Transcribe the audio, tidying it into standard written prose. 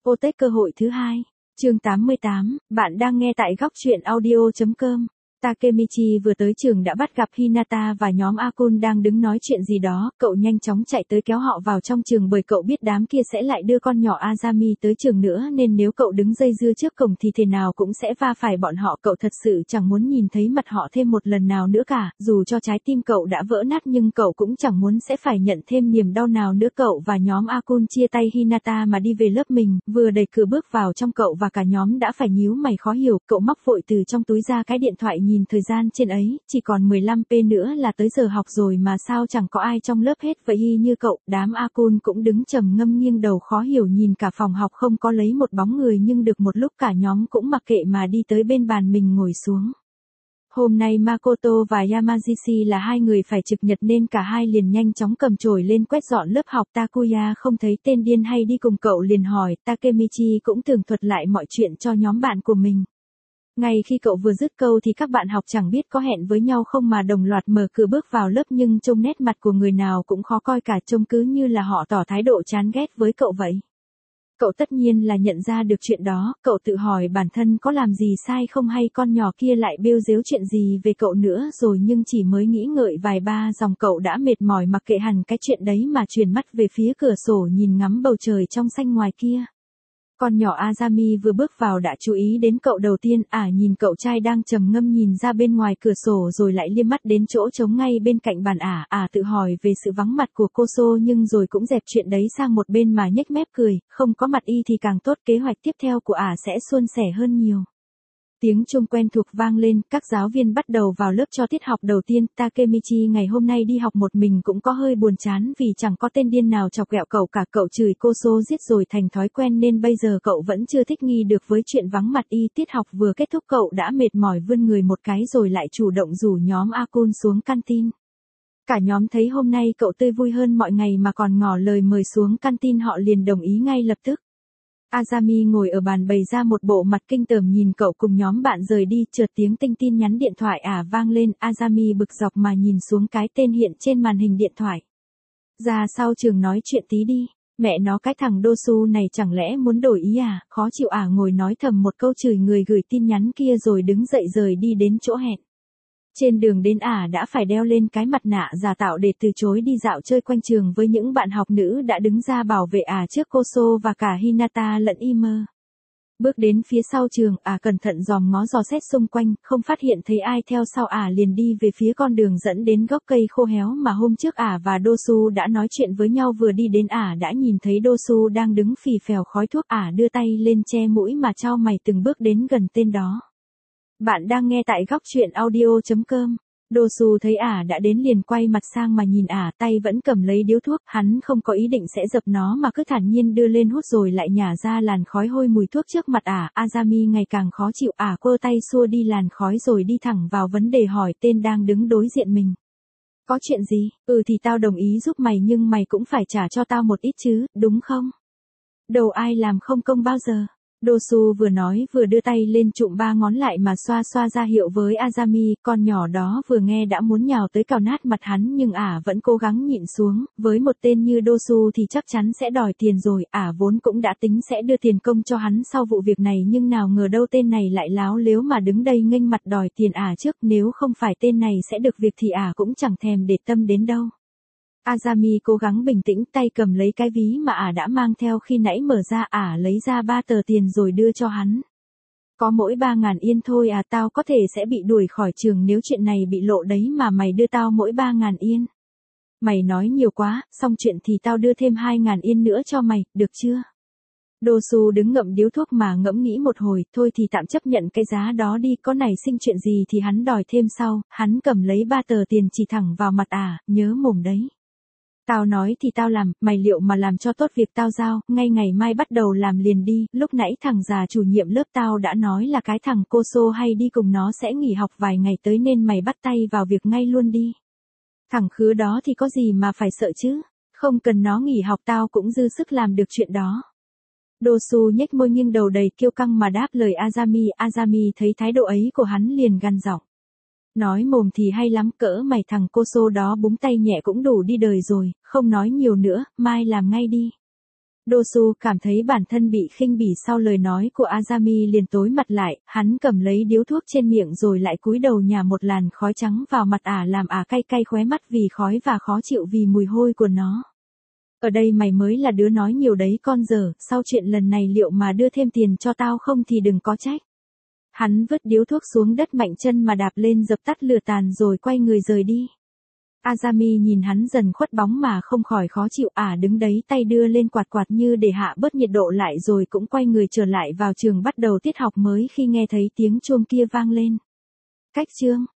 Apotech cơ hội thứ hai. Chương 88, bạn đang nghe tại góc truyện audio.com. Takemichi vừa tới trường đã bắt gặp Hinata và nhóm Akun đang đứng nói chuyện gì đó, cậu nhanh chóng chạy tới kéo họ vào trong trường bởi cậu biết đám kia sẽ lại đưa con nhỏ Azami tới trường nữa nên nếu cậu đứng dây dưa trước cổng thì thế nào cũng sẽ va phải bọn họ. Cậu thật sự chẳng muốn nhìn thấy mặt họ thêm một lần nào nữa cả, dù cho trái tim cậu đã vỡ nát nhưng cậu cũng chẳng muốn sẽ phải nhận thêm niềm đau nào nữa. Cậu và nhóm Akun chia tay Hinata mà đi về lớp mình, vừa đẩy cửa bước vào trong cậu và cả nhóm đã phải nhíu mày khó hiểu. Cậu móc vội từ trong túi ra cái điện thoại nhìn thời gian trên ấy, chỉ còn 15p nữa là tới giờ học rồi mà sao chẳng có ai trong lớp hết vậy. Y như cậu, đám Akun cũng đứng trầm ngâm nghiêng đầu khó hiểu nhìn cả phòng học không có lấy một bóng người nhưng được một lúc cả nhóm cũng mặc kệ mà đi tới bên bàn mình ngồi xuống. Hôm nay Makoto và Yamagishi là hai người phải trực nhật nên cả hai liền nhanh chóng cầm chổi lên quét dọn lớp học. Takuya không thấy tên điên hay đi cùng cậu liền hỏi, Takemichi cũng tường thuật lại mọi chuyện cho nhóm bạn của mình. Ngay khi cậu vừa dứt câu thì các bạn học chẳng biết có hẹn với nhau không mà đồng loạt mở cửa bước vào lớp nhưng trông nét mặt của người nào cũng khó coi cả, trông cứ như là họ tỏ thái độ chán ghét với cậu vậy. Cậu tất nhiên là nhận ra được chuyện đó, cậu tự hỏi bản thân có làm gì sai không hay con nhỏ kia lại bêu dếu chuyện gì về cậu nữa rồi, nhưng chỉ mới nghĩ ngợi vài ba dòng cậu đã mệt mỏi mặc kệ hẳn cái chuyện đấy mà chuyển mắt về phía cửa sổ nhìn ngắm bầu trời trong xanh ngoài kia. Con nhỏ Azami vừa bước vào đã chú ý đến cậu đầu tiên, nhìn cậu trai đang trầm ngâm nhìn ra bên ngoài cửa sổ rồi lại liếc mắt đến chỗ trống ngay bên cạnh bàn tự hỏi về sự vắng mặt của Koso nhưng rồi cũng dẹp chuyện đấy sang một bên mà nhếch mép cười, không có mặt y thì càng tốt, kế hoạch tiếp theo của sẽ suôn sẻ hơn nhiều. Tiếng chuông quen thuộc vang lên, các giáo viên bắt đầu vào lớp cho tiết học đầu tiên. Takemichi ngày hôm nay đi học một mình cũng có hơi buồn chán vì chẳng có tên điên nào chọc ghẹo cậu cả. Cậu chửi Koso giết rồi thành thói quen nên bây giờ cậu vẫn chưa thích nghi được với chuyện vắng mặt y. Tiết học vừa kết thúc cậu đã mệt mỏi vươn người một cái rồi lại chủ động rủ nhóm Akun xuống canteen. Cả nhóm thấy hôm nay cậu tươi vui hơn mọi ngày mà còn ngỏ lời mời xuống canteen họ liền đồng ý ngay lập tức. Azami ngồi ở bàn bày ra một bộ mặt kinh tởm nhìn cậu cùng nhóm bạn rời đi, chợt tiếng tin nhắn điện thoại vang lên. Azami bực dọc mà nhìn xuống cái tên hiện trên màn hình điện thoại. Ra sau trường nói chuyện tí đi, mẹ nó cái thằng Dosu này chẳng lẽ muốn đổi ý khó chịu ngồi nói thầm một câu chửi người gửi tin nhắn kia rồi đứng dậy rời đi đến chỗ hẹn. Trên đường đến đã phải đeo lên cái mặt nạ giả tạo để từ chối đi dạo chơi quanh trường với những bạn học nữ đã đứng ra bảo vệ trước Koso và cả Hinata lẫn Imer. Bước đến phía sau trường, cẩn thận dòm ngó dò xét xung quanh, không phát hiện thấy ai theo sau liền đi về phía con đường dẫn đến gốc cây khô héo mà hôm trước và Dosu đã nói chuyện với nhau. Vừa đi đến đã nhìn thấy Dosu đang đứng phì phèo khói thuốc, đưa tay lên che mũi mà chau mày từng bước đến gần tên đó. Bạn đang nghe tại góc truyện audio.com. Dosu thấy đã đến liền quay mặt sang mà nhìn tay vẫn cầm lấy điếu thuốc, hắn không có ý định sẽ dập nó mà cứ thản nhiên đưa lên hút rồi lại nhả ra làn khói hôi mùi thuốc trước mặt Azami ngày càng khó chịu, quơ tay xua đi làn khói rồi đi thẳng vào vấn đề hỏi tên đang đứng đối diện mình. Có chuyện gì? Thì tao đồng ý giúp mày nhưng mày cũng phải trả cho tao một ít chứ, đúng không? Đâu ai làm không công bao giờ. Dosu vừa nói vừa đưa tay lên chụm ba ngón lại mà xoa xoa ra hiệu với Azami. Con nhỏ đó vừa nghe đã muốn nhào tới cào nát mặt hắn nhưng vẫn cố gắng nhịn xuống. Với một tên như Dosu thì chắc chắn sẽ đòi tiền rồi. Vốn cũng đã tính sẽ đưa tiền công cho hắn sau vụ việc này nhưng nào ngờ đâu tên này lại láo lếu mà đứng đây nghênh mặt đòi tiền trước. Nếu không phải tên này sẽ được việc thì cũng chẳng thèm để tâm đến đâu. Azami cố gắng bình tĩnh, tay cầm lấy cái ví mà đã mang theo khi nãy mở ra, lấy ra 3 tờ tiền rồi đưa cho hắn. Có mỗi 3.000 yên thôi tao có thể sẽ bị đuổi khỏi trường nếu chuyện này bị lộ đấy mà mày đưa tao mỗi 3.000 yên. Mày nói nhiều quá, xong chuyện thì tao đưa thêm 2.000 yên nữa cho mày, được chưa? Dosu đứng ngậm điếu thuốc mà ngẫm nghĩ một hồi, thôi thì tạm chấp nhận cái giá đó đi, có nảy sinh chuyện gì thì hắn đòi thêm sau. Hắn cầm lấy 3 tờ tiền chỉ thẳng vào mặt nhớ mồm đấy. Tao nói thì tao làm, mày liệu mà làm cho tốt việc tao giao, ngay ngày mai bắt đầu làm liền đi. Lúc nãy thằng già chủ nhiệm lớp tao đã nói là cái thằng Koso hay đi cùng nó sẽ nghỉ học vài ngày tới nên mày bắt tay vào việc ngay luôn đi. Thằng khứa đó thì có gì mà phải sợ chứ, không cần nó nghỉ học tao cũng dư sức làm được chuyện đó. Dosu nhếch môi nghiêng đầu đầy kiêu căng mà đáp lời Azami. Azami thấy thái độ ấy của hắn liền gằn giọng. Nói mồm thì hay lắm, cỡ mày thằng Koso đó búng tay nhẹ cũng đủ đi đời rồi, không nói nhiều nữa, mai làm ngay đi. Dosu cảm thấy bản thân bị khinh bỉ sau lời nói của Azami liền tối mặt lại, hắn cầm lấy điếu thuốc trên miệng rồi lại cúi đầu nhả một làn khói trắng vào mặt làm cay cay khóe mắt vì khói và khó chịu vì mùi hôi của nó. Ở đây mày mới là đứa nói nhiều đấy con dở, sau chuyện lần này liệu mà đưa thêm tiền cho tao không thì đừng có trách. Hắn vứt điếu thuốc xuống đất mạnh chân mà đạp lên dập tắt lửa tàn rồi quay người rời đi. Azami nhìn hắn dần khuất bóng mà không khỏi khó chịu, đứng đấy tay đưa lên quạt quạt như để hạ bớt nhiệt độ lại rồi cũng quay người trở lại vào trường bắt đầu tiết học mới khi nghe thấy tiếng chuông kia vang lên. Cách chương